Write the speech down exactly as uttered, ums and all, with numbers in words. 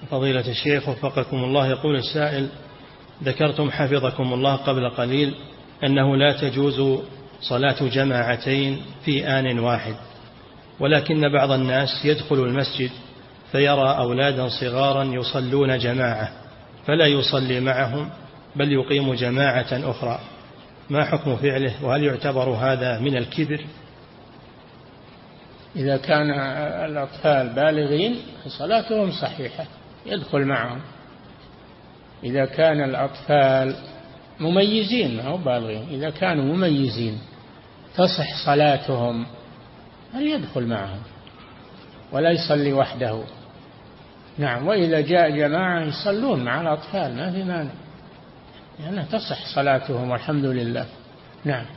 فضيلة الشيخ وفقكم الله، يقول السائل: ذكرتم حفظكم الله قبل قليل أنه لا تجوز صلاة جماعتين في آن واحد، ولكن بعض الناس يدخل المسجد فيرى أولادا صغارا يصلون جماعة فلا يصلي معهم بل يقيم جماعة أخرى، ما حكم فعله؟ وهل يعتبر هذا من الكبر؟ إذا كان الأطفال بالغين صلاتهم صحيحة يدخل معهم. إذا كان الأطفال مميزين ما هو بالغين، إذا كانوا مميزين تصح صلاتهم هل يدخل معهم ولا يصلي وحده. نعم، وإذا جاء جماعة يصلون مع الأطفال ما في مانع، لأنها تصح صلاتهم والحمد لله. نعم.